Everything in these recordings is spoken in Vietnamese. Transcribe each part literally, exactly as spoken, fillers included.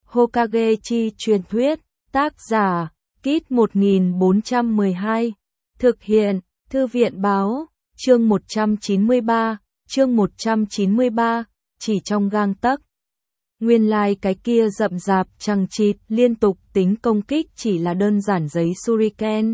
Hokage chi truyền thuyết, tác giả, Kit một nghìn bốn trăm mười hai, thực hiện, Thư viện báo, chương một trăm chín mươi ba, chương một trăm chín mươi ba, chỉ trong gang tấc. Nguyên lai like cái kia rậm rạp chằng chịt liên tục tính công kích chỉ là đơn giản giấy shuriken.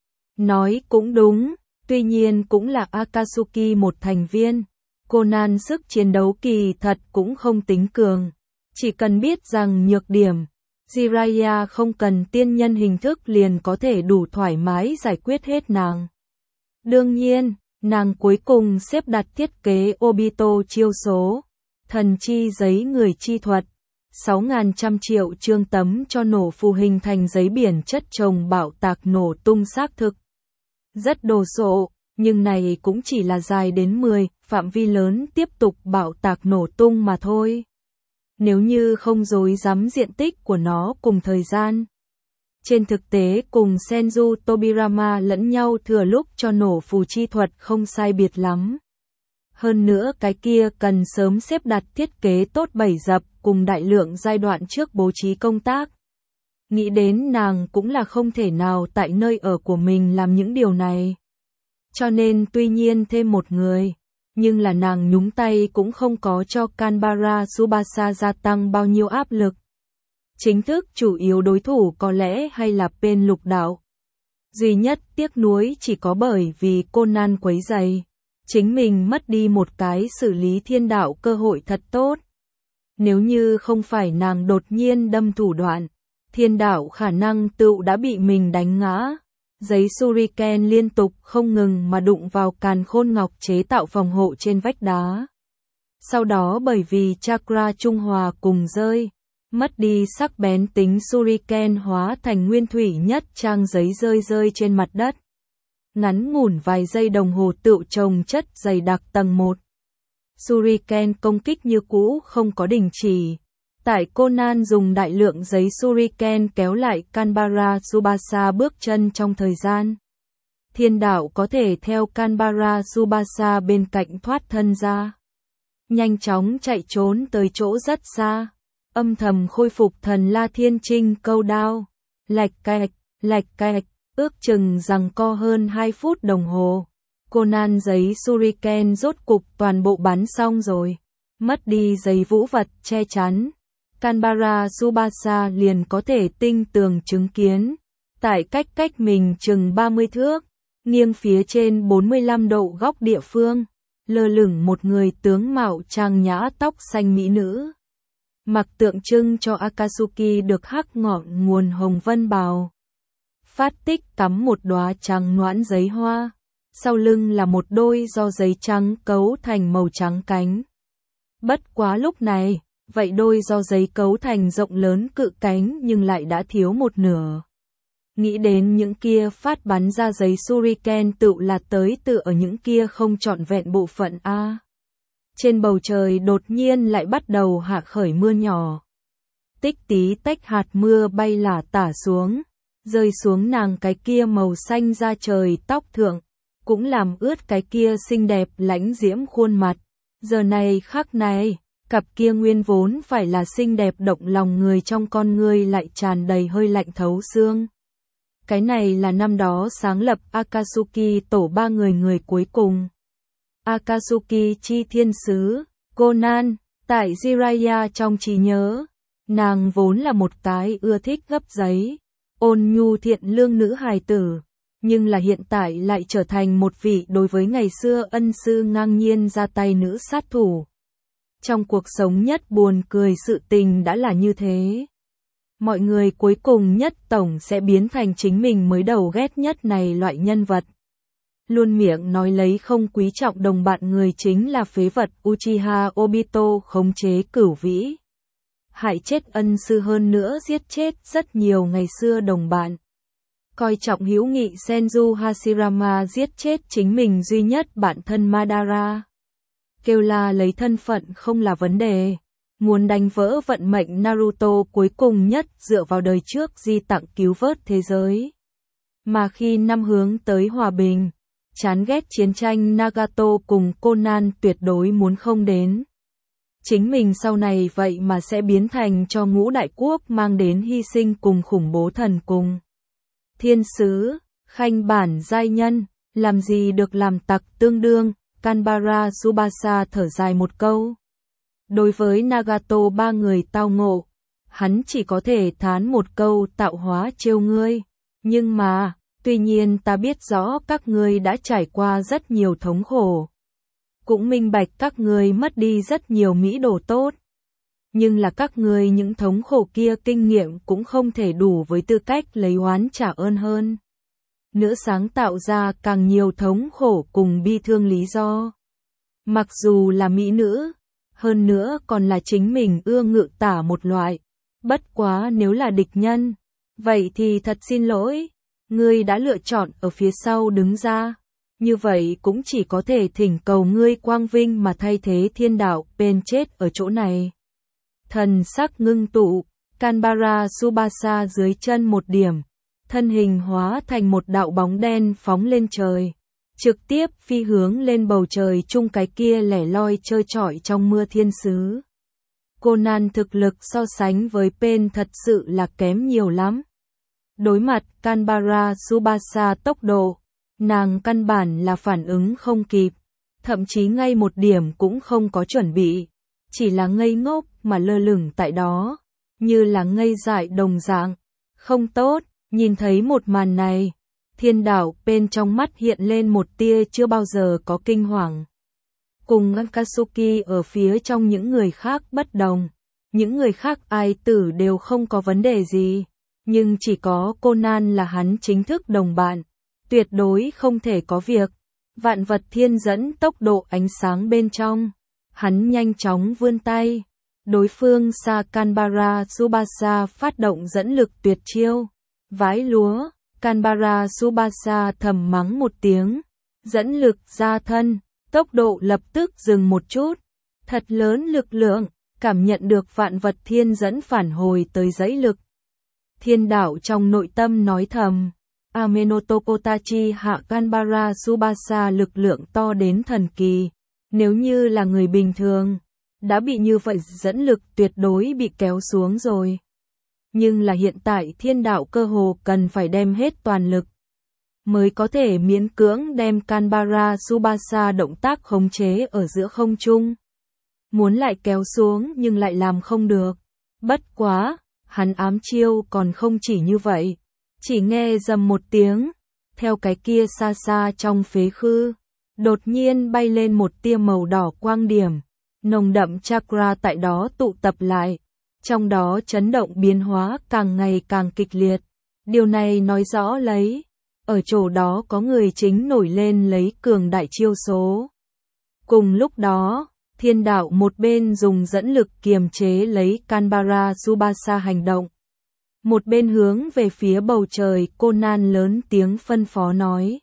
Nói cũng đúng, tuy nhiên cũng là Akatsuki một thành viên. Conan sức chiến đấu kỳ thật cũng không tính cường. Chỉ cần biết rằng nhược điểm, Jiraiya không cần tiên nhân hình thức liền có thể đủ thoải mái giải quyết hết nàng. Đương nhiên, nàng cuối cùng xếp đặt thiết kế Obito chiêu số, thần chi giấy người chi thuật, sáu nghìn trăm triệu chương tấm cho nổ phù hình thành giấy biển chất chồng bạo tạc nổ tung xác thực. Rất đồ sộ, nhưng này cũng chỉ là dài đến mười, phạm vi lớn tiếp tục bạo tạc nổ tung mà thôi. Nếu như không dối dám diện tích của nó cùng thời gian. Trên thực tế cùng Senju Tobirama lẫn nhau thừa lúc cho nổ phù chi thuật không sai biệt lắm. Hơn nữa cái kia cần sớm xếp đặt thiết kế tốt bảy dập cùng đại lượng giai đoạn trước bố trí công tác. Nghĩ đến nàng cũng là không thể nào tại nơi ở của mình làm những điều này. Cho nên tuy nhiên thêm một người, nhưng là nàng nhúng tay cũng không có cho Kanbara Tsubasa gia tăng bao nhiêu áp lực. Chính thức chủ yếu đối thủ có lẽ hay là Pen lục đạo. Duy nhất tiếc nuối chỉ có bởi vì Conan quấy rầy, chính mình mất đi một cái xử lý thiên đạo cơ hội thật tốt. Nếu như không phải nàng đột nhiên đâm thủ đoạn, thiên đạo khả năng tựu đã bị mình đánh ngã. Giấy shuriken liên tục không ngừng mà đụng vào càn khôn ngọc chế tạo phòng hộ trên vách đá. Sau đó bởi vì chakra trung hòa cùng rơi, mất đi sắc bén tính shuriken hóa thành nguyên thủy nhất trang giấy rơi rơi trên mặt đất. Ngắn ngủn vài giây đồng hồ tựu chồng chất dày đặc tầng một. Shuriken công kích như cũ không có đình chỉ. Tại Conan dùng đại lượng giấy shuriken kéo lại Kanbara Tsubasa bước chân trong thời gian. Thiên đạo có thể theo Kanbara Tsubasa bên cạnh thoát thân ra. Nhanh chóng chạy trốn tới chỗ rất xa. Âm thầm khôi phục thần La Thiên Trinh câu đao. Lạch cạch, lạch cạch, ước chừng giằng co hơn hai phút đồng hồ. Conan giấy shuriken rốt cục toàn bộ bắn xong rồi. Mất đi giấy vũ vật che chắn. Kanbara Tsubasa liền có thể tinh tường chứng kiến. Tại cách cách mình chừng ba mươi thước, nghiêng phía trên bốn mươi lăm độ góc địa phương, lơ lửng một người tướng mạo trang nhã tóc xanh mỹ nữ. Mặc tượng trưng cho Akatsuki được hắc ngọn nguồn hồng vân bào. Phát tích cắm một đóa trắng noãn giấy hoa. Sau lưng là một đôi do giấy trắng cấu thành màu trắng cánh. Bất quá lúc này, vậy đôi do giấy cấu thành rộng lớn cự cánh nhưng lại đã thiếu một nửa. Nghĩ đến những kia phát bắn ra giấy shuriken tựu là tới tự ở những kia không trọn vẹn bộ phận A. Trên bầu trời đột nhiên lại bắt đầu hạ khởi mưa nhỏ. Tích tí tách hạt mưa bay lả tả xuống, rơi xuống nàng cái kia màu xanh da trời tóc thượng, cũng làm ướt cái kia xinh đẹp lãnh diễm khuôn mặt. Giờ này khắc này, cặp kia nguyên vốn phải là xinh đẹp động lòng người trong con người lại tràn đầy hơi lạnh thấu xương. Cái này là năm đó sáng lập Akatsuki tổ ba người người cuối cùng. Akatsuki chi thiên sứ, Conan, tại Jiraiya trong trí nhớ, nàng vốn là một cái ưa thích gấp giấy, ôn nhu thiện lương nữ hài tử, nhưng là hiện tại lại trở thành một vị đối với ngày xưa ân sư ngang nhiên ra tay nữ sát thủ. Trong cuộc sống nhất buồn cười sự tình đã là như thế. Mọi người cuối cùng nhất tổng sẽ biến thành chính mình mới đầu ghét nhất này loại nhân vật. Luôn miệng nói lấy không quý trọng đồng bạn người chính là phế vật Uchiha Obito khống chế cửu vĩ. Hại chết ân sư hơn nữa giết chết rất nhiều ngày xưa đồng bạn. Coi trọng hữu nghị Senju Hashirama giết chết chính mình duy nhất bạn thân Madara. Kêu la lấy thân phận không là vấn đề. Muốn đánh vỡ vận mệnh Naruto cuối cùng nhất dựa vào đời trước di tặng cứu vớt thế giới. Mà khi năm hướng tới hòa bình, chán ghét chiến tranh Nagato cùng Conan tuyệt đối muốn không đến. chính mình sau này vậy mà sẽ biến thành cho ngũ đại quốc mang đến hy sinh cùng khủng bố thần cùng. Thiên sứ, khanh bản giai nhân, làm gì được làm tặc tương đương, Canberra Tsubasa thở dài một câu. Đối với Nagato ba người tao ngộ, hắn chỉ có thể thán một câu tạo hóa trêu ngươi, nhưng mà, tuy nhiên ta biết rõ các ngươi đã trải qua rất nhiều thống khổ. Cũng minh bạch các ngươi mất đi rất nhiều mỹ đồ tốt. Nhưng là các ngươi những thống khổ kia kinh nghiệm cũng không thể đủ với tư cách lấy oán trả ơn hơn. Nữa sáng tạo ra càng nhiều thống khổ cùng bi thương lý do. Mặc dù là mỹ nữ, hơn nữa còn là chính mình ưa ngự tả một loại. Bất quá nếu là địch nhân, vậy thì thật xin lỗi, ngươi đã lựa chọn ở phía sau đứng ra. Như vậy cũng chỉ có thể thỉnh cầu ngươi quang vinh mà thay thế thiên đạo bên chết ở chỗ này. Thần sắc ngưng tụ, Canberra Tsubasa dưới chân một điểm, thân hình hóa thành một đạo bóng đen phóng lên trời, trực tiếp phi hướng lên bầu trời chung cái kia lẻ loi trơ trọi trong mưa thiên sứ. Conan thực lực so sánh với Pain thật sự là kém nhiều lắm. Đối mặt Canberra Tsubasa tốc độ, nàng căn bản là phản ứng không kịp, thậm chí ngay một điểm cũng không có chuẩn bị, chỉ là ngây ngốc mà lơ lửng tại đó, như là ngây dại đồng dạng. Không tốt, nhìn thấy một màn này, thiên đạo bên trong mắt hiện lên một tia chưa bao giờ có kinh hoàng. Cùng Akatsuki ở phía trong những người khác bất đồng, những người khác ai tử đều không có vấn đề gì, nhưng chỉ có Conan là hắn chính thức đồng bạn. Tuyệt đối không thể có việc. Vạn vật thiên dẫn tốc độ ánh sáng bên trong. Hắn nhanh chóng vươn tay. Đối phương xa Canberra Tsubasa phát động dẫn lực tuyệt chiêu. Vái lúa, Canberra Tsubasa thầm mắng một tiếng. Dẫn lực ra thân, tốc độ lập tức dừng một chút. Thật lớn lực lượng, cảm nhận được vạn vật thiên dẫn phản hồi tới dãy lực. Thiên đạo trong nội tâm nói thầm. Amenotokotachi hạ Canberra Tsubasa lực lượng to đến thần kỳ. Nếu như là người bình thường, đã bị như vậy dẫn lực tuyệt đối bị kéo xuống rồi. Nhưng là hiện tại thiên đạo cơ hồ cần phải đem hết toàn lực, mới có thể miễn cưỡng đem Canberra Tsubasa động tác khống chế ở giữa không trung. Muốn lại kéo xuống nhưng lại làm không được. Bất quá, hắn ám chiêu còn không chỉ như vậy. Chỉ nghe rầm một tiếng, theo cái kia xa xa trong phế khư, đột nhiên bay lên một tia màu đỏ quang điểm, nồng đậm chakra tại đó tụ tập lại, trong đó chấn động biến hóa càng ngày càng kịch liệt. Điều này nói rõ lấy, ở chỗ đó có người chính nổi lên lấy cường đại chiêu số. Cùng lúc đó, thiên đạo một bên dùng dẫn lực kiềm chế lấy Canberra Tsubasa hành động. Một bên hướng về phía bầu trời, Conan lớn tiếng phân phó nói.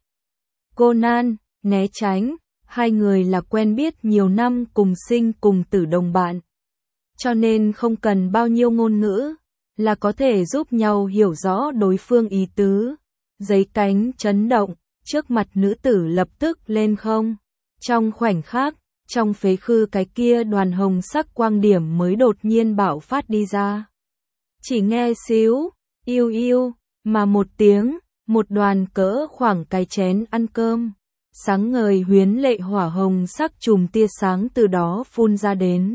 Conan, né tránh, hai người là quen biết nhiều năm cùng sinh cùng tử đồng bạn. Cho nên không cần bao nhiêu ngôn ngữ, là có thể giúp nhau hiểu rõ đối phương ý tứ. Giấy cánh chấn động, trước mặt nữ tử lập tức lên không. Trong khoảnh khắc, trong phế khư cái kia đoàn hồng sắc quang điểm mới đột nhiên bạo phát đi ra. Chỉ nghe xíu, yêu yêu, mà một tiếng, một đoàn cỡ khoảng cái chén ăn cơm. Sáng ngời huyến lệ hỏa hồng sắc chùm tia sáng từ đó phun ra đến.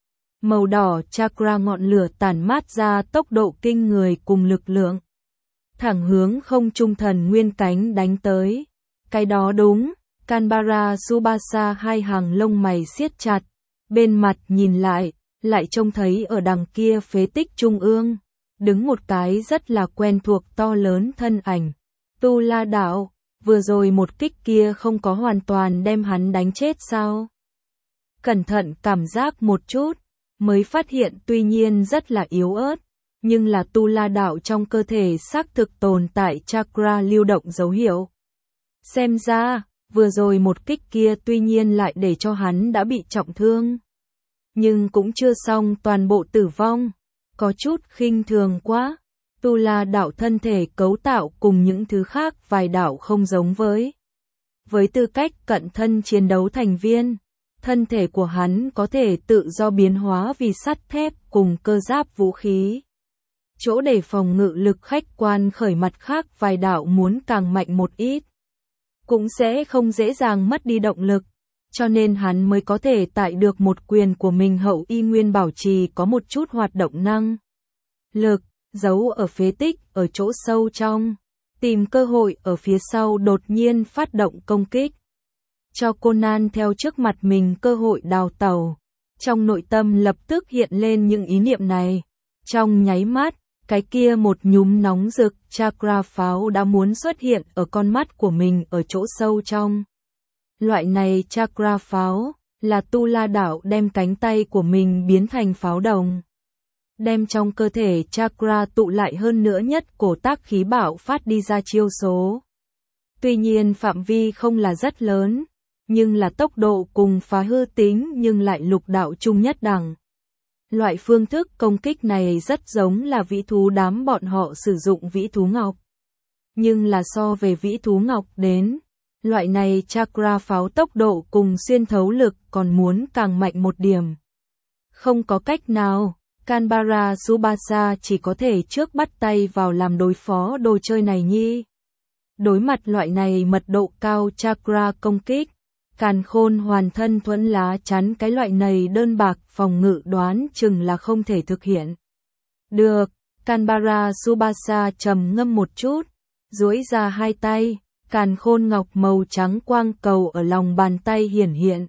Màu đỏ chakra ngọn lửa tản mát ra tốc độ kinh người cùng lực lượng. Thẳng hướng không trung thần nguyên cánh đánh tới. Cái đó đúng, Canberra Tsubasa hai hàng lông mày siết chặt. Bên mặt nhìn lại, lại trông thấy ở đằng kia phế tích trung ương, đứng một cái rất là quen thuộc to lớn thân ảnh. Tu La Đạo, vừa rồi một kích kia không có hoàn toàn đem hắn đánh chết sao? Cẩn thận cảm giác một chút, mới phát hiện tuy nhiên rất là yếu ớt, nhưng là Tu La Đạo trong cơ thể xác thực tồn tại chakra lưu động dấu hiệu. Xem ra, vừa rồi một kích kia tuy nhiên lại để cho hắn đã bị trọng thương. Nhưng cũng chưa xong toàn bộ tử vong, có chút khinh thường quá. Tu La Đạo thân thể cấu tạo cùng những thứ khác vài đạo không giống với. Với tư cách cận thân chiến đấu thành viên, thân thể của hắn có thể tự do biến hóa vì sắt thép cùng cơ giáp vũ khí. Chỗ để phòng ngự lực khách quan khởi mặt khác vài đạo muốn càng mạnh một ít, cũng sẽ không dễ dàng mất đi động lực, cho nên hắn mới có thể tại được một quyền của mình hậu y nguyên bảo trì có một chút hoạt động năng lực, giấu ở phế tích ở chỗ sâu trong, tìm cơ hội ở phía sau đột nhiên phát động công kích. Cho Conan theo trước mặt mình cơ hội đào tẩu. Trong nội tâm lập tức hiện lên những ý niệm này. Trong nháy mắt, cái kia một nhúm nóng rực chakra pháo đã muốn xuất hiện ở con mắt của mình ở chỗ sâu trong. Loại này chakra pháo là Tu La Đạo đem cánh tay của mình biến thành pháo đồng. Đem trong cơ thể chakra tụ lại hơn nữa nhất cổ tác khí bạo phát đi ra chiêu số. Tuy nhiên phạm vi không là rất lớn, nhưng là tốc độ cùng phá hư tính nhưng lại lục đạo chung nhất đẳng. Loại phương thức công kích này rất giống là vĩ thú đám bọn họ sử dụng vĩ thú ngọc. Nhưng là so về vĩ thú ngọc đến, loại này chakra pháo tốc độ cùng xuyên thấu lực còn muốn càng mạnh một điểm. Không có cách nào, Canberra Tsubasa chỉ có thể trước bắt tay vào làm đối phó đồ chơi này nhi. Đối mặt loại này mật độ cao chakra công kích, Càn Khôn hoàn thân thuẫn lá chắn cái loại này đơn bạc phòng ngự đoán chừng là không thể thực hiện. Được, Canberra Tsubasa trầm ngâm một chút, duỗi ra hai tay, Càn Khôn ngọc màu trắng quang cầu ở lòng bàn tay hiển hiện.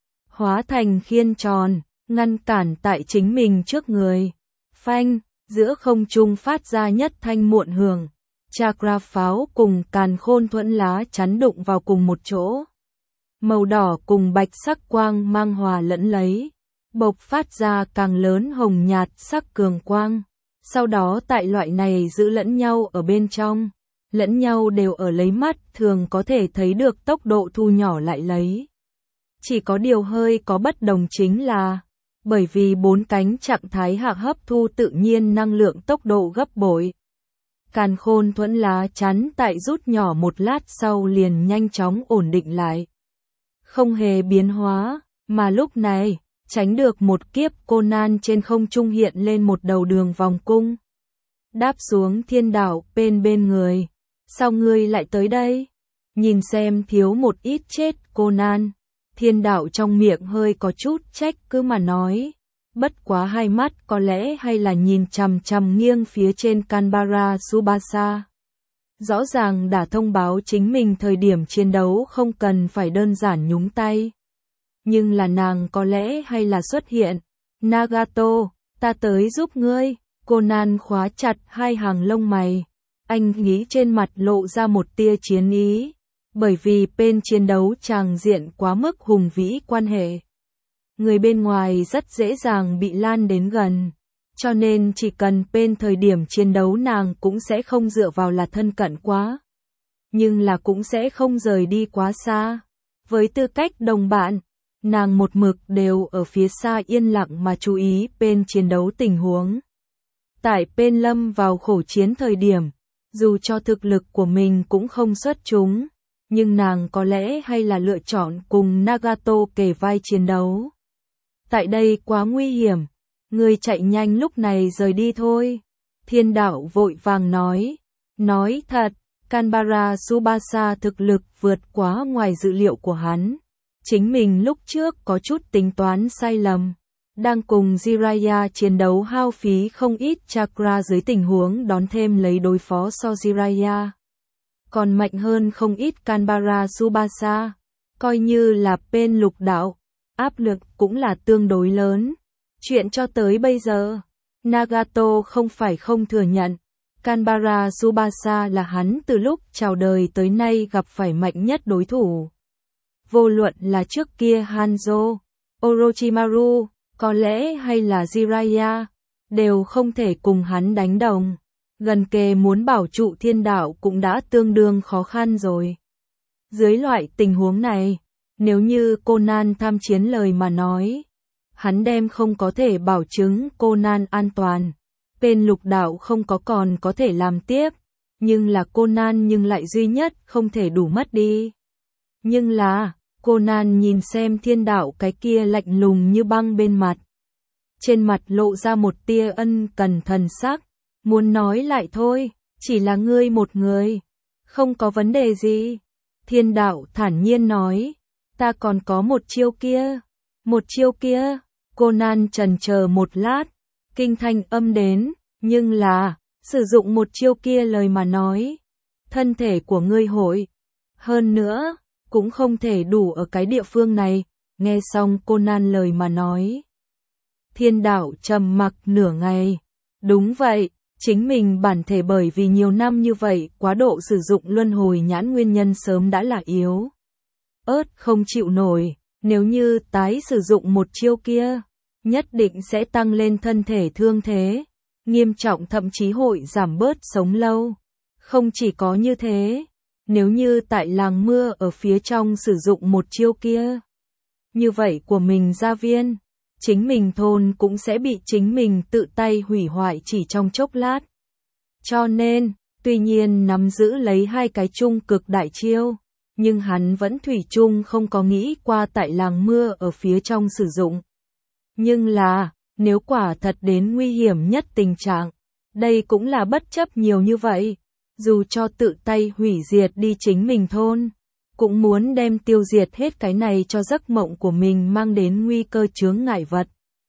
Hóa thành khiên tròn, ngăn cản tại chính mình trước người. Phanh, giữa không trung phát ra nhất thanh muộn hưởng. Chakra pháo cùng Càn Khôn thuẫn lá chắn đụng vào cùng một chỗ. Màu đỏ cùng bạch sắc quang mang hòa lẫn lấy, bộc phát ra càng lớn hồng nhạt sắc cường quang. Sau đó tại loại này giữ lẫn nhau ở bên trong, lẫn nhau đều ở lấy mắt thường có thể thấy được tốc độ thu nhỏ lại lấy. Chỉ có điều hơi có bất đồng chính là, bởi vì bốn cánh trạng thái hạ hấp thu tự nhiên năng lượng tốc độ gấp bội. Càn Khôn thuẫn lá chắn tại rút nhỏ một lát sau liền nhanh chóng ổn định lại. Không hề biến hóa, mà lúc này, tránh được một kiếp Conan trên không trung hiện lên một đầu đường vòng cung. Đáp xuống thiên đạo bên bên người. Sao ngươi lại tới đây? Nhìn xem thiếu một ít chết Conan. Thiên đạo trong miệng hơi có chút trách cứ mà nói. Bất quá hai mắt có lẽ hay là nhìn chằm chằm nghiêng phía trên Canberra Tsubasa. Rõ ràng đã thông báo chính mình thời điểm chiến đấu không cần phải đơn giản nhúng tay. Nhưng là nàng có lẽ hay là xuất hiện. Nagato, ta tới giúp ngươi. Conan khóa chặt hai hàng lông mày. Anh nghĩ trên mặt lộ ra một tia chiến ý. Bởi vì bên chiến đấu tràng diện quá mức hùng vĩ quan hệ. Người bên ngoài rất dễ dàng bị lan đến gần. Cho nên chỉ cần bên thời điểm chiến đấu nàng cũng sẽ không dựa vào là thân cận quá. Nhưng là cũng sẽ không rời đi quá xa. Với tư cách đồng bạn, nàng một mực đều ở phía xa yên lặng mà chú ý bên chiến đấu tình huống. Tại bên lâm vào khổ chiến thời điểm, dù cho thực lực của mình cũng không xuất chúng, nhưng nàng có lẽ hay là lựa chọn cùng Nagato kề vai chiến đấu. Tại đây quá nguy hiểm. Người chạy nhanh lúc này rời đi thôi. Thiên đạo vội vàng nói. Nói thật, Canberra Tsubasa thực lực vượt quá ngoài dự liệu của hắn. Chính mình lúc trước có chút tính toán sai lầm. Đang cùng Jiraiya chiến đấu hao phí không ít chakra dưới tình huống đón thêm lấy đối phó so Jiraiya. Còn mạnh hơn không ít Canberra Tsubasa. Coi như là bên lục đạo, áp lực cũng là tương đối lớn. Chuyện cho tới bây giờ, Nagato không phải không thừa nhận, Canberra Tsubasa là hắn từ lúc chào đời tới nay gặp phải mạnh nhất đối thủ. Vô luận là trước kia Hanzo, Orochimaru, có lẽ hay là Jiraiya, đều không thể cùng hắn đánh đồng. Gần kề muốn bảo trụ thiên đạo cũng đã tương đương khó khăn rồi. Dưới loại tình huống này, nếu như Conan tham chiến lời mà nói, hắn đem không có thể bảo chứng Conan an toàn. Bên lục đạo không có còn có thể làm tiếp, nhưng là Conan nhưng lại duy nhất không thể đủ mất đi. Nhưng là, Conan nhìn xem thiên đạo cái kia lạnh lùng như băng bên mặt. Trên mặt lộ ra một tia ân cần thần sắc, muốn nói lại thôi, chỉ là ngươi một người, không có vấn đề gì. Thiên đạo thản nhiên nói, ta còn có một chiêu kia, một chiêu kia. Conan chần chờ một lát, kinh thanh âm đến, nhưng là, sử dụng một chiêu kia lời mà nói, thân thể của ngươi hội. Hơn nữa, cũng không thể đủ ở cái địa phương này. Nghe xong Conan lời mà nói, thiên đạo trầm mặc nửa ngày. Đúng vậy, chính mình bản thể bởi vì nhiều năm như vậy quá độ sử dụng luân hồi nhãn nguyên nhân sớm đã là yếu ớt không chịu nổi. Nếu như tái sử dụng một chiêu kia, nhất định sẽ tăng lên thân thể thương thế, nghiêm trọng thậm chí hội giảm bớt sống lâu. Không chỉ có như thế, nếu như tại làng mưa ở phía trong sử dụng một chiêu kia, như vậy của mình gia viên, chính mình thôn cũng sẽ bị chính mình tự tay hủy hoại chỉ trong chốc lát. Cho nên, tuy nhiên nắm giữ lấy hai cái trung cực đại chiêu, nhưng hắn vẫn thủy chung không có nghĩ qua tại làng mưa ở phía trong sử dụng. Nhưng là, nếu quả thật đến nguy hiểm nhất tình trạng, đây cũng là bất chấp nhiều như vậy, dù cho tự tay hủy diệt đi chính mình thôn, cũng muốn đem tiêu diệt hết cái này cho giấc mộng của mình mang đến nguy cơ chướng ngại vật.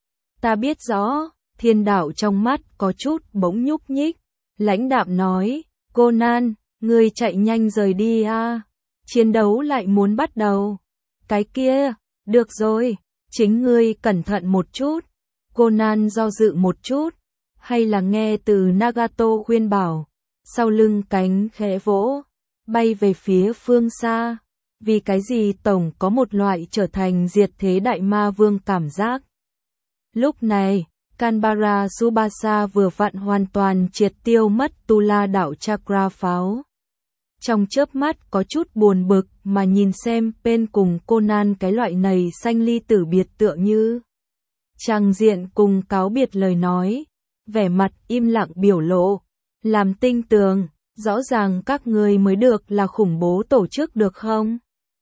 Ta biết rõ, thiên đạo trong mắt có chút bỗng nhúc nhích, lãnh đạm nói, Conan, ngươi chạy nhanh rời đi a, chiến đấu lại muốn bắt đầu. Cái kia, được rồi, chính ngươi cẩn thận một chút. Conan do dự một chút, hay là nghe từ Nagato khuyên bảo, sau lưng cánh khẽ vỗ, bay về phía phương xa. Vì cái gì tổng có một loại trở thành diệt thế đại ma vương cảm giác. Lúc này, Canberra Tsubasa vừa vặn hoàn toàn triệt tiêu mất tu la đạo chakra pháo. Trong chớp mắt có chút buồn bực mà nhìn xem bên cùng Conan cái loại này sanh ly tử biệt tựa như. Trang diện cùng cáo biệt lời nói, vẻ mặt im lặng biểu lộ, làm tinh tường, rõ ràng các người mới được là khủng bố tổ chức được không?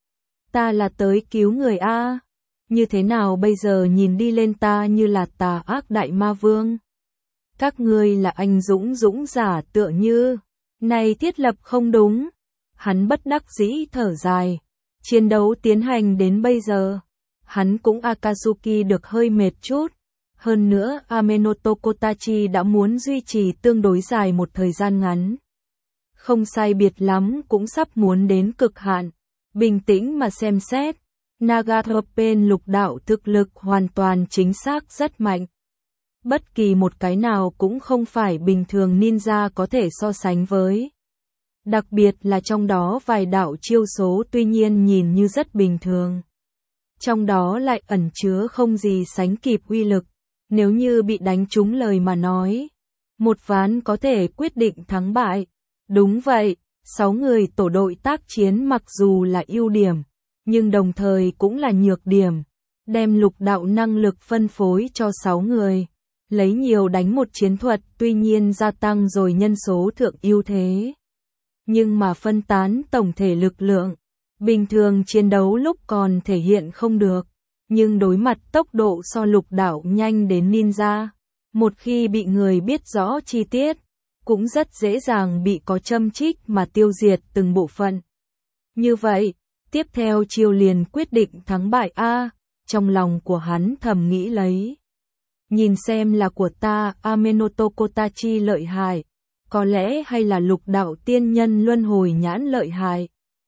Ta là tới cứu người a, như thế nào bây giờ nhìn đi lên ta như là tà ác đại ma vương? Các ngươi là anh dũng dũng giả tựa như, này thiết lập không đúng. Hắn bất đắc dĩ thở dài, chiến đấu tiến hành đến bây giờ, hắn cũng Akatsuki được hơi mệt chút. Hơn nữa Amenoto Kotachi đã muốn duy trì tương đối dài một thời gian ngắn. Không sai biệt lắm cũng sắp muốn đến cực hạn. Bình tĩnh mà xem xét, Nagato-pen lục đạo thực lực hoàn toàn chính xác rất mạnh. Bất kỳ một cái nào cũng không phải bình thường ninja có thể so sánh với. Đặc biệt là trong đó vài đạo chiêu số tuy nhiên nhìn như rất bình thường. Trong đó lại ẩn chứa không gì sánh kịp uy lực. Nếu như bị đánh trúng lời mà nói, một ván có thể quyết định thắng bại. Đúng vậy, sáu người tổ đội tác chiến mặc dù là ưu điểm, nhưng đồng thời cũng là nhược điểm. Đem lục đạo năng lực phân phối cho sáu người, lấy nhiều đánh một chiến thuật tuy nhiên gia tăng rồi nhân số thượng ưu thế. Nhưng mà phân tán tổng thể lực lượng, bình thường chiến đấu lúc còn thể hiện không được. Nhưng đối mặt tốc độ so lục đạo nhanh đến ninja, một khi bị người biết rõ chi tiết, cũng rất dễ dàng bị có châm trích mà tiêu diệt từng bộ phận. Như vậy, tiếp theo chiêu liền quyết định thắng bại a, trong lòng của hắn thầm nghĩ lấy. Nhìn xem là của ta Amenoto Kotachi lợi hại, có lẽ hay là lục đạo tiên nhân luân hồi nhãn lợi hại.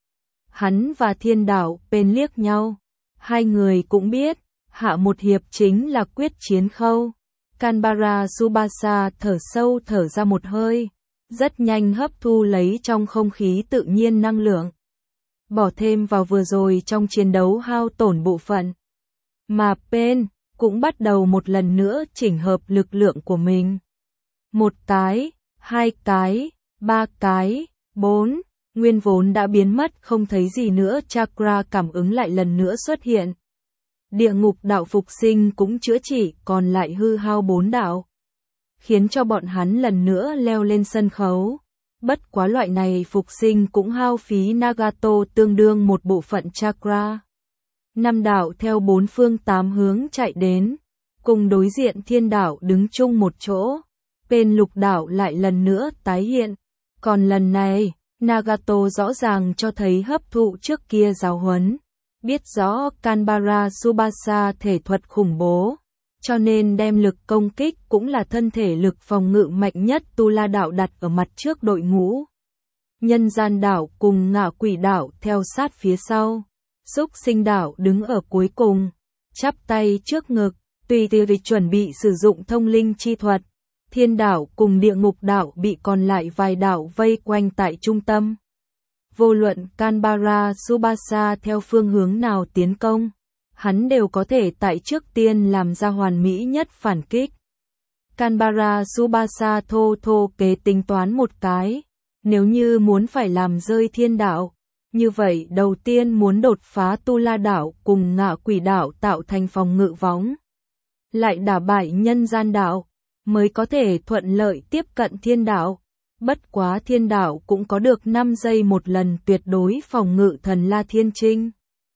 Hắn và thiên đạo bên liếc nhau. Hai người cũng biết, hạ một hiệp chính là quyết chiến khâu. Canberra Tsubasa thở sâu thở ra một hơi, rất nhanh hấp thu lấy trong không khí tự nhiên năng lượng. Bỏ thêm vào vừa rồi trong chiến đấu hao tổn bộ phận. Mà Pen cũng bắt đầu một lần nữa chỉnh hợp lực lượng của mình. Một cái, hai cái, ba cái, bốn, nguyên vốn đã biến mất không thấy gì nữa chakra cảm ứng lại lần nữa xuất hiện. Địa ngục đạo phục sinh cũng chữa trị còn lại hư hao bốn đạo. Khiến cho bọn hắn lần nữa leo lên sân khấu. Bất quá loại này phục sinh cũng hao phí Nagato tương đương một bộ phận chakra. Năm đạo theo bốn phương tám hướng chạy đến, cùng đối diện thiên đạo đứng chung một chỗ. Bên lục đạo lại lần nữa tái hiện, còn lần này, Nagato rõ ràng cho thấy hấp thụ trước kia giáo huấn, biết rõ Kanbara Tsubasa thể thuật khủng bố, cho nên đem lực công kích cũng là thân thể lực phòng ngự mạnh nhất Tu La đạo đặt ở mặt trước đội ngũ. Nhân gian đạo cùng ngạ quỷ đạo theo sát phía sau, Súc Sinh đạo đứng ở cuối cùng, chắp tay trước ngực, tùy thời chuẩn bị sử dụng thông linh chi thuật. Thiên đạo cùng địa ngục đạo bị còn lại vài đạo vây quanh tại trung tâm. Vô luận Kanbara Tsubasa theo phương hướng nào tiến công, hắn đều có thể tại trước tiên làm ra hoàn mỹ nhất phản kích. Kanbara Tsubasa thô thô kế tính toán một cái, nếu như muốn phải làm rơi thiên đạo, như vậy đầu tiên muốn đột phá Tu La đạo cùng ngạ quỷ đạo tạo thành phòng ngự võng, lại đả bại nhân gian đạo, mới có thể thuận lợi tiếp cận thiên đạo. Bất quá thiên đạo cũng có được năm giây một lần tuyệt đối phòng ngự thần La Thiên Trinh.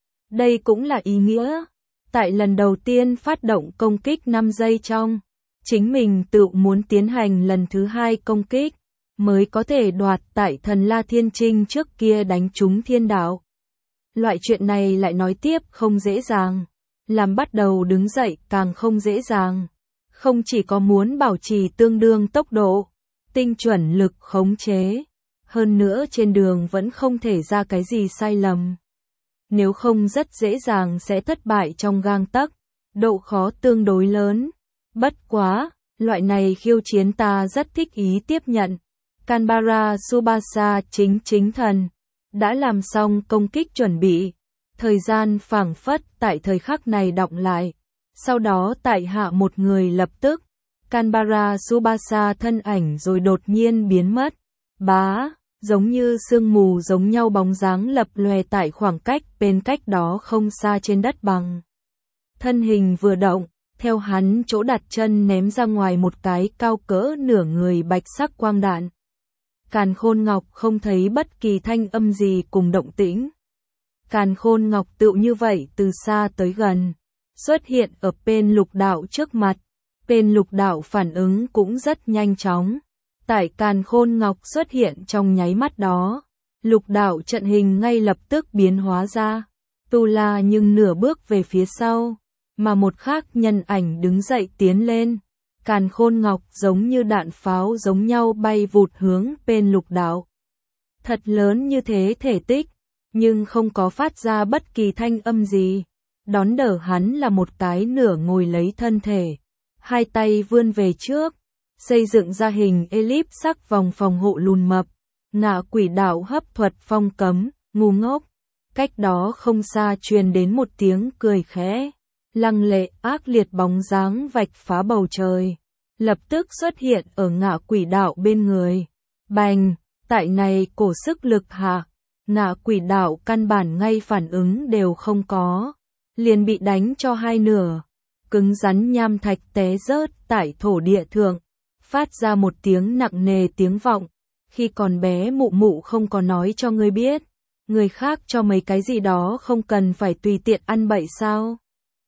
Đây cũng là ý nghĩa, tại lần đầu tiên phát động công kích năm giây trong, chính mình tự muốn tiến hành lần thứ hai công kích, mới có thể đoạt tại thần La Thiên Trinh trước kia đánh trúng thiên đạo. Loại chuyện này lại nói tiếp không dễ dàng, làm bắt đầu đứng dậy càng không dễ dàng. Không chỉ có muốn bảo trì tương đương tốc độ, tinh chuẩn lực khống chế, hơn nữa trên đường vẫn không thể ra cái gì sai lầm. Nếu không rất dễ dàng sẽ thất bại trong gang tấc, độ khó tương đối lớn. Bất quá, loại này khiêu chiến ta rất thích ý tiếp nhận. Kanbara Tsubasa chính chính thần, đã làm xong công kích chuẩn bị, thời gian phảng phất tại thời khắc này đọng lại. Sau đó tại hạ một người lập tức, Kanbara Tsubasa thân ảnh rồi đột nhiên biến mất. Bá, giống như sương mù giống nhau bóng dáng lập lòe tại khoảng cách bên cách đó không xa trên đất bằng. Thân hình vừa động, theo hắn chỗ đặt chân ném ra ngoài một cái cao cỡ nửa người bạch sắc quang đạn. Càn Khôn Ngọc không thấy bất kỳ thanh âm gì cùng động tĩnh. Càn Khôn Ngọc tựu như vậy từ xa tới gần, xuất hiện ở bên lục đạo trước mặt. Bên lục đạo phản ứng cũng rất nhanh chóng. Tại Càn Khôn Ngọc xuất hiện trong nháy mắt đó, lục đạo trận hình ngay lập tức biến hóa ra. Tu La nhưng nửa bước về phía sau, mà một khác nhân ảnh đứng dậy tiến lên. Càn Khôn Ngọc giống như đạn pháo giống nhau bay vụt hướng bên lục đạo. Thật lớn như thế thể tích, nhưng không có phát ra bất kỳ thanh âm gì. Đón đỡ hắn là một cái nửa ngồi lấy thân thể, hai tay vươn về trước, xây dựng ra hình elip sắc vòng phòng hộ lùn mập. Ngạ quỷ đạo hấp thuật phong cấm, ngu ngốc. Cách đó không xa truyền đến một tiếng cười khẽ, lăng lệ ác liệt bóng dáng vạch phá bầu trời, lập tức xuất hiện ở ngạ quỷ đạo bên người. Bành, tại này cổ sức lực hạ, ngạ quỷ đạo căn bản ngay phản ứng đều không có, liền bị đánh cho hai nửa, cứng rắn nham thạch té rớt tại thổ địa thượng, phát ra một tiếng nặng nề tiếng vọng. Khi còn bé mụ mụ không có nói cho ngươi biết, người khác cho mấy cái gì đó không cần phải tùy tiện ăn bậy sao?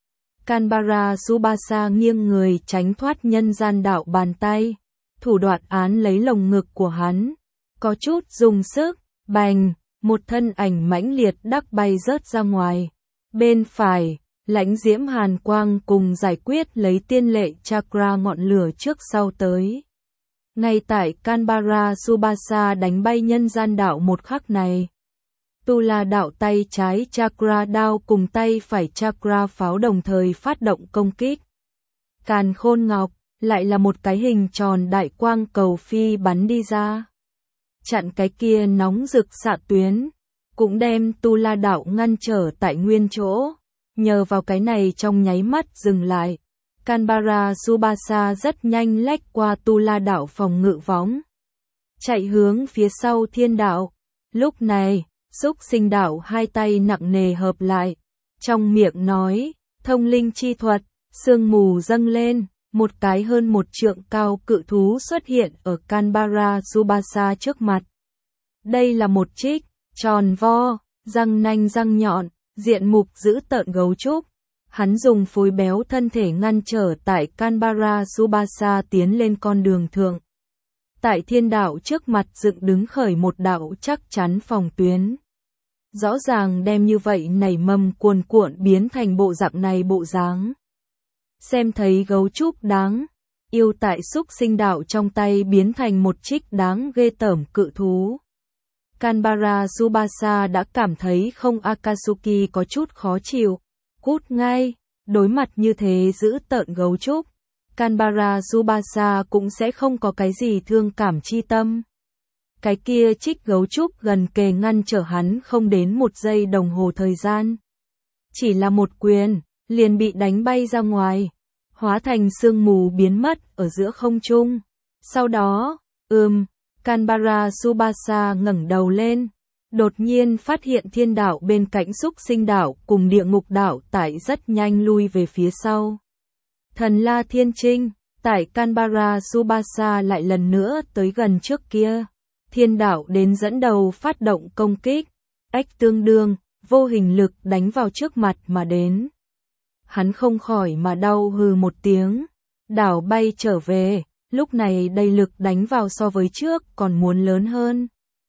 Kanbara Tsubasa nghiêng người tránh thoát nhân gian đạo bàn tay, thủ đoạn án lấy lồng ngực của hắn, có chút dùng sức, bành, một thân ảnh mãnh liệt đắc bay rớt ra ngoài. Bên phải, lãnh diễm hàn quang cùng giải quyết lấy tiên lệ chakra ngọn lửa trước sau tới. Ngay tại Kanbara Tsubasa đánh bay nhân gian đạo một khắc này, Tu La đạo tay trái chakra đao cùng tay phải chakra pháo đồng thời phát động công kích. Càn Khôn Ngọc lại là một cái hình tròn đại quang cầu phi bắn đi ra, chặn cái kia nóng rực xạ tuyến, cũng đem Tu La đạo ngăn trở tại nguyên chỗ. Nhờ vào cái này trong nháy mắt dừng lại, Kanbara Tsubasa rất nhanh lách qua Tu La đạo phòng ngự võng, chạy hướng phía sau thiên đạo. Lúc này, Súc Sinh đạo hai tay nặng nề hợp lại, trong miệng nói, thông linh chi thuật, sương mù dâng lên, một cái hơn một trượng cao cự thú xuất hiện ở Kanbara Tsubasa trước mặt. Đây là một trích, tròn vo, răng nanh răng nhọn, diện mục dữ tợn gấu trúc. Hắn dùng phối béo thân thể ngăn trở tại Canberra Tsubasa tiến lên con đường thượng. Tại thiên đạo trước mặt dựng đứng khởi một đạo chắc chắn phòng tuyến. Rõ ràng đem như vậy nảy mầm cuồn cuộn biến thành bộ dạng này bộ dáng. Xem thấy gấu trúc đáng yêu tại xúc sinh đạo trong tay biến thành một trích đáng ghê tởm cự thú. Canberra Tsubasa đã cảm thấy không Akatsuki có chút khó chịu. Cút ngay, đối mặt như thế giữ tợn gấu trúc. Canberra Tsubasa cũng sẽ không có cái gì thương cảm chi tâm. Cái kia trích gấu trúc gần kề ngăn trở hắn không đến một giây đồng hồ thời gian. Chỉ là một quyền, liền bị đánh bay ra ngoài, hóa thành sương mù biến mất ở giữa không trung. Sau đó, ừm, Canberra Tsubasa ngẩng đầu lên, đột nhiên phát hiện thiên đạo bên cạnh xúc sinh đạo cùng địa ngục đạo tại rất nhanh lui về phía sau. Thần La Thiên Trinh, tại Canberra Tsubasa lại lần nữa tới gần trước kia. Thiên đạo đến dẫn đầu phát động công kích, ách tương đương, vô hình lực đánh vào trước mặt mà đến. Hắn không khỏi mà đau hừ một tiếng, đảo bay trở về, lúc này đây lực đánh vào so với trước còn muốn lớn hơn.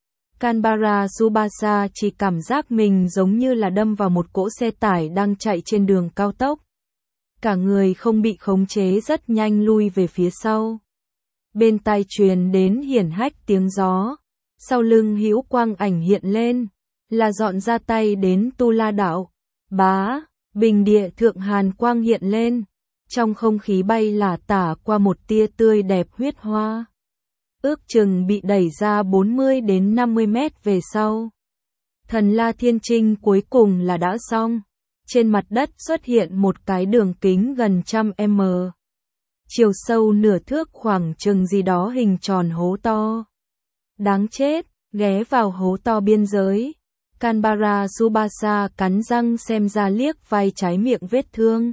Canberra Tsubasa chỉ cảm giác mình giống như là đâm vào một cỗ xe tải đang chạy trên đường cao tốc. Cả người không bị khống chế rất nhanh lui về phía sau. Bên tai truyền đến hiển hách tiếng gió, sau lưng hữu quang ảnh hiện lên, là dọn ra tay đến Tu La Đạo. Bá, bình địa thượng hàn quang hiện lên, trong không khí bay lả tả qua một tia tươi đẹp huyết hoa. Ước chừng bị đẩy ra bốn mươi đến năm mươi mét về sau. Thần La Thiên Trinh cuối cùng là đã xong. Trên mặt đất xuất hiện một cái đường kính gần trăm mét. Chiều sâu nửa thước khoảng chừng gì đó hình tròn hố to. Đáng chết, ghé vào hố to biên giới. Canberra Tsubasa cắn răng xem ra liếc vai trái miệng vết thương.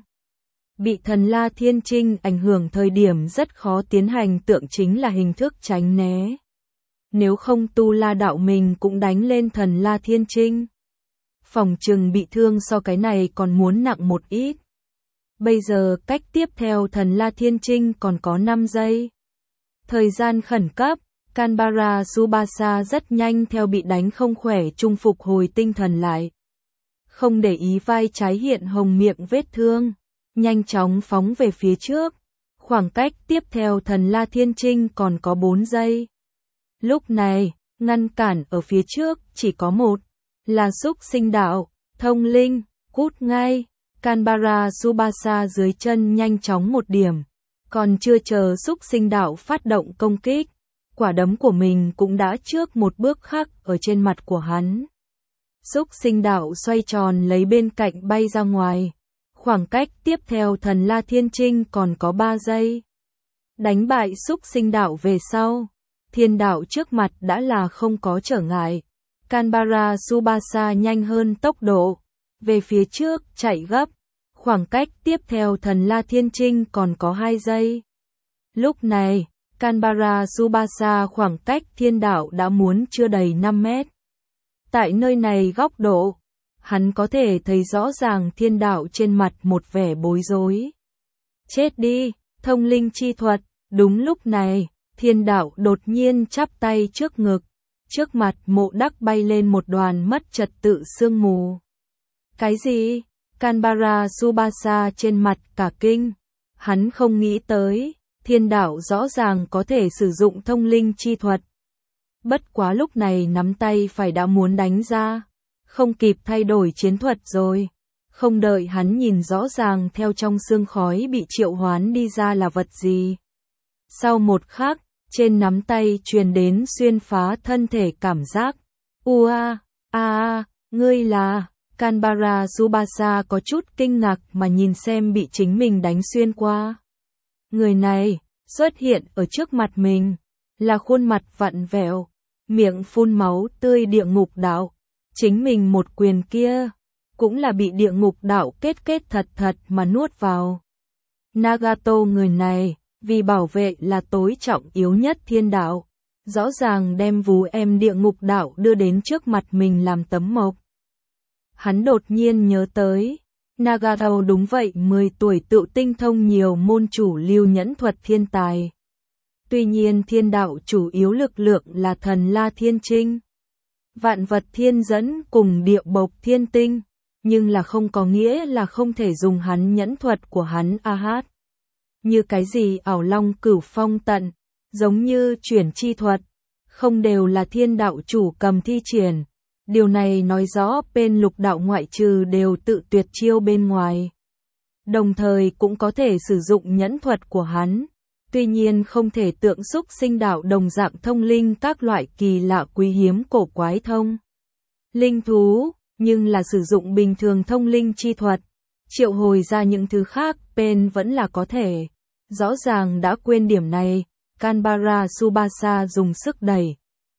Bị thần La Thiên Trinh ảnh hưởng thời điểm rất khó tiến hành tượng chính là hình thức tránh né. Nếu không Tu La Đạo mình cũng đánh lên thần La Thiên Trinh. Phòng trừng bị thương so cái này còn muốn nặng một ít. Bây giờ cách tiếp theo thần La Thiên Trinh còn có năm giây. Thời gian khẩn cấp, Canberra Tsubasa rất nhanh theo bị đánh không khỏe trung phục hồi tinh thần lại. Không để ý vai trái hiện hồng miệng vết thương, nhanh chóng phóng về phía trước. Khoảng cách tiếp theo thần La Thiên Trinh còn có bốn giây. Lúc này, ngăn cản ở phía trước chỉ có một, là xúc sinh đạo, thông linh, cút ngay. Canberra Tsubasa dưới chân nhanh chóng một điểm, còn chưa chờ xúc sinh đạo phát động công kích, quả đấm của mình cũng đã trước một bước khắc ở trên mặt của hắn. Xúc sinh đạo xoay tròn lấy bên cạnh bay ra ngoài, khoảng cách tiếp theo thần La Thiên Trinh còn có ba giây. Đánh bại xúc sinh đạo về sau, thiên đạo trước mặt đã là không có trở ngại. Canberra Tsubasa nhanh hơn tốc độ, về phía trước chạy gấp, khoảng cách tiếp theo thần La Thiên Trinh còn có hai giây. Lúc này, Canberra Tsubasa khoảng cách thiên đạo đã muốn chưa đầy năm mét. Tại nơi này góc độ, hắn có thể thấy rõ ràng thiên đạo trên mặt một vẻ bối rối. Chết đi, thông linh chi thuật, đúng lúc này, thiên đạo đột nhiên chắp tay trước ngực. Trước mặt Mộ Đắc bay lên một đoàn mất trật tự sương mù. Cái gì? Canberra Tsubasa trên mặt cả kinh. Hắn không nghĩ tới, thiên đạo rõ ràng có thể sử dụng thông linh chi thuật. Bất quá lúc này nắm tay phải đã muốn đánh ra. Không kịp thay đổi chiến thuật rồi. Không đợi hắn nhìn rõ ràng theo trong sương khói bị triệu hoán đi ra là vật gì. Sau một khắc, trên nắm tay truyền đến xuyên phá thân thể cảm giác. Ua, a a, ngươi là... Canberra Tsubasa có chút kinh ngạc mà nhìn xem bị chính mình đánh xuyên qua. Người này, xuất hiện ở trước mặt mình, là khuôn mặt vặn vẹo, miệng phun máu tươi địa ngục đạo. Chính mình một quyền kia, cũng là bị địa ngục đạo kết kết thật thật mà nuốt vào. Nagato người này, vì bảo vệ là tối trọng yếu nhất thiên đạo, rõ ràng đem vú em địa ngục đạo đưa đến trước mặt mình làm tấm mộc. hắn đột nhiên nhớ tới. Nagato đúng vậy, mười tuổi tự tinh thông nhiều môn chủ lưu nhẫn thuật thiên tài. Tuy nhiên thiên đạo chủ yếu lực lượng là thần La Thiên Trinh, vạn vật thiên dẫn cùng địa bộc thiên tinh, nhưng là không có nghĩa là không thể dùng hắn nhẫn thuật của hắn a hát. Như cái gì ảo long cửu phong tận, giống như chuyển chi thuật, không đều là thiên đạo chủ cầm thi triển. Điều này nói rõ bên lục đạo ngoại trừ đều tự tuyệt chiêu bên ngoài. Đồng thời cũng có thể sử dụng nhẫn thuật của hắn. Tuy nhiên không thể tượng xúc sinh đạo đồng dạng thông linh các loại kỳ lạ quý hiếm cổ quái thông linh thú, nhưng là sử dụng bình thường thông linh chi thuật, triệu hồi ra những thứ khác bên vẫn là có thể. Rõ ràng đã quên điểm này, Kanbara Tsubasa dùng sức đẩy,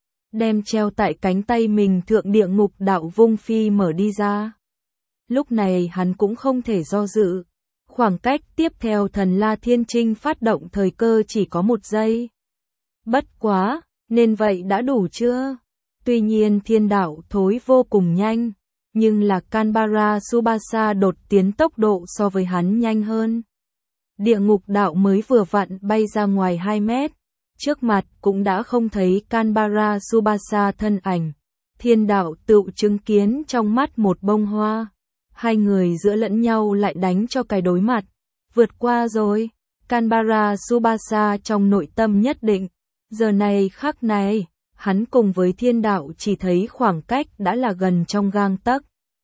đem treo tại cánh tay mình thượng địa ngục đạo vung phi mở đi ra. Lúc này hắn cũng không thể do dự. Khoảng cách tiếp theo thần La Thiên Trinh phát động thời cơ chỉ có một giây. Bất quá, nên vậy đã đủ chưa? Tuy nhiên thiên đạo thối vô cùng nhanh, nhưng là Kanbara Tsubasa đột tiến tốc độ so với hắn nhanh hơn. Địa ngục đạo mới vừa vặn bay ra ngoài hai mét, trước mặt cũng đã không thấy Kanbara Tsubasa thân ảnh. Thiên đạo tự chứng kiến trong mắt một bông hoa. Hai người giữa lẫn nhau lại đánh cho cái đối mặt. Vượt qua rồi. Kanbara Tsubasa trong nội tâm nhất định. Giờ này khắc này, hắn cùng với thiên đạo chỉ thấy khoảng cách đã là gần trong gang tấc.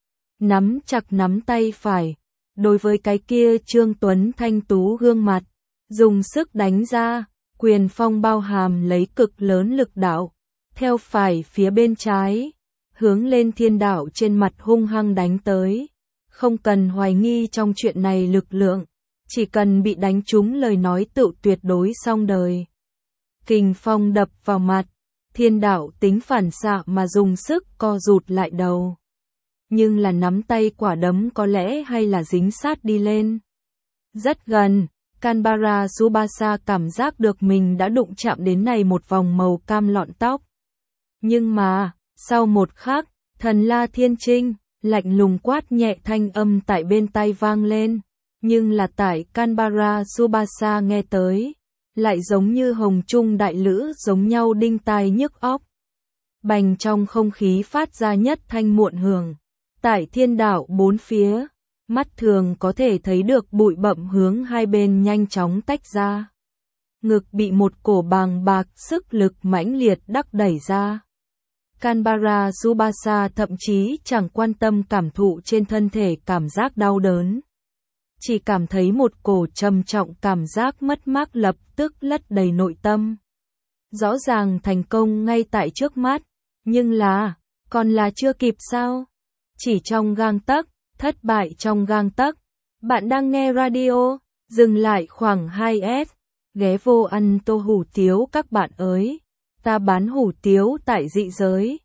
Nắm chặt nắm tay phải. Đối với cái kia Trương Tuấn thanh tú gương mặt, dùng sức đánh ra, quyền phong bao hàm lấy cực lớn lực đạo. Theo phải phía bên trái, hướng lên thiên đạo trên mặt hung hăng đánh tới. Không cần hoài nghi trong chuyện này lực lượng, chỉ cần bị đánh trúng lời nói tự tuyệt đối xong đời. Kình phong đập vào mặt, thiên đạo tính phản xạ mà dùng sức co rụt lại đầu. Nhưng là nắm tay quả đấm có lẽ hay là dính sát đi lên. Rất gần, Kanbara Tsubasa cảm giác được mình đã đụng chạm đến này một vòng màu cam lọn tóc. Nhưng mà, sau một khắc, thần La Thiên Trinh lạnh lùng quát nhẹ thanh âm tại bên tai vang lên, nhưng là tại Kanbara Tsubasa nghe tới, lại giống như hồng trung đại lữ giống nhau đinh tai nhức óc. Bành trong không khí phát ra nhất thanh muộn hưởng, tại thiên đạo bốn phía, mắt thường có thể thấy được bụi bặm hướng hai bên nhanh chóng tách ra. Ngực bị một cổ bàng bạc sức lực mãnh liệt đắc đẩy ra. Kanbara Tsubasa thậm chí chẳng quan tâm cảm thụ trên thân thể cảm giác đau đớn. Chỉ cảm thấy một cổ trầm trọng cảm giác mất mát lập tức lấp đầy nội tâm. Rõ ràng thành công ngay tại trước mắt, nhưng là, còn là chưa kịp sao? Chỉ trong gang tấc, thất bại trong gang tấc. Bạn đang nghe radio, dừng lại khoảng hai S, ghé vô ăn tô hủ tiếu các bạn ơi. Ta bán hủ tiếu tại dị giới.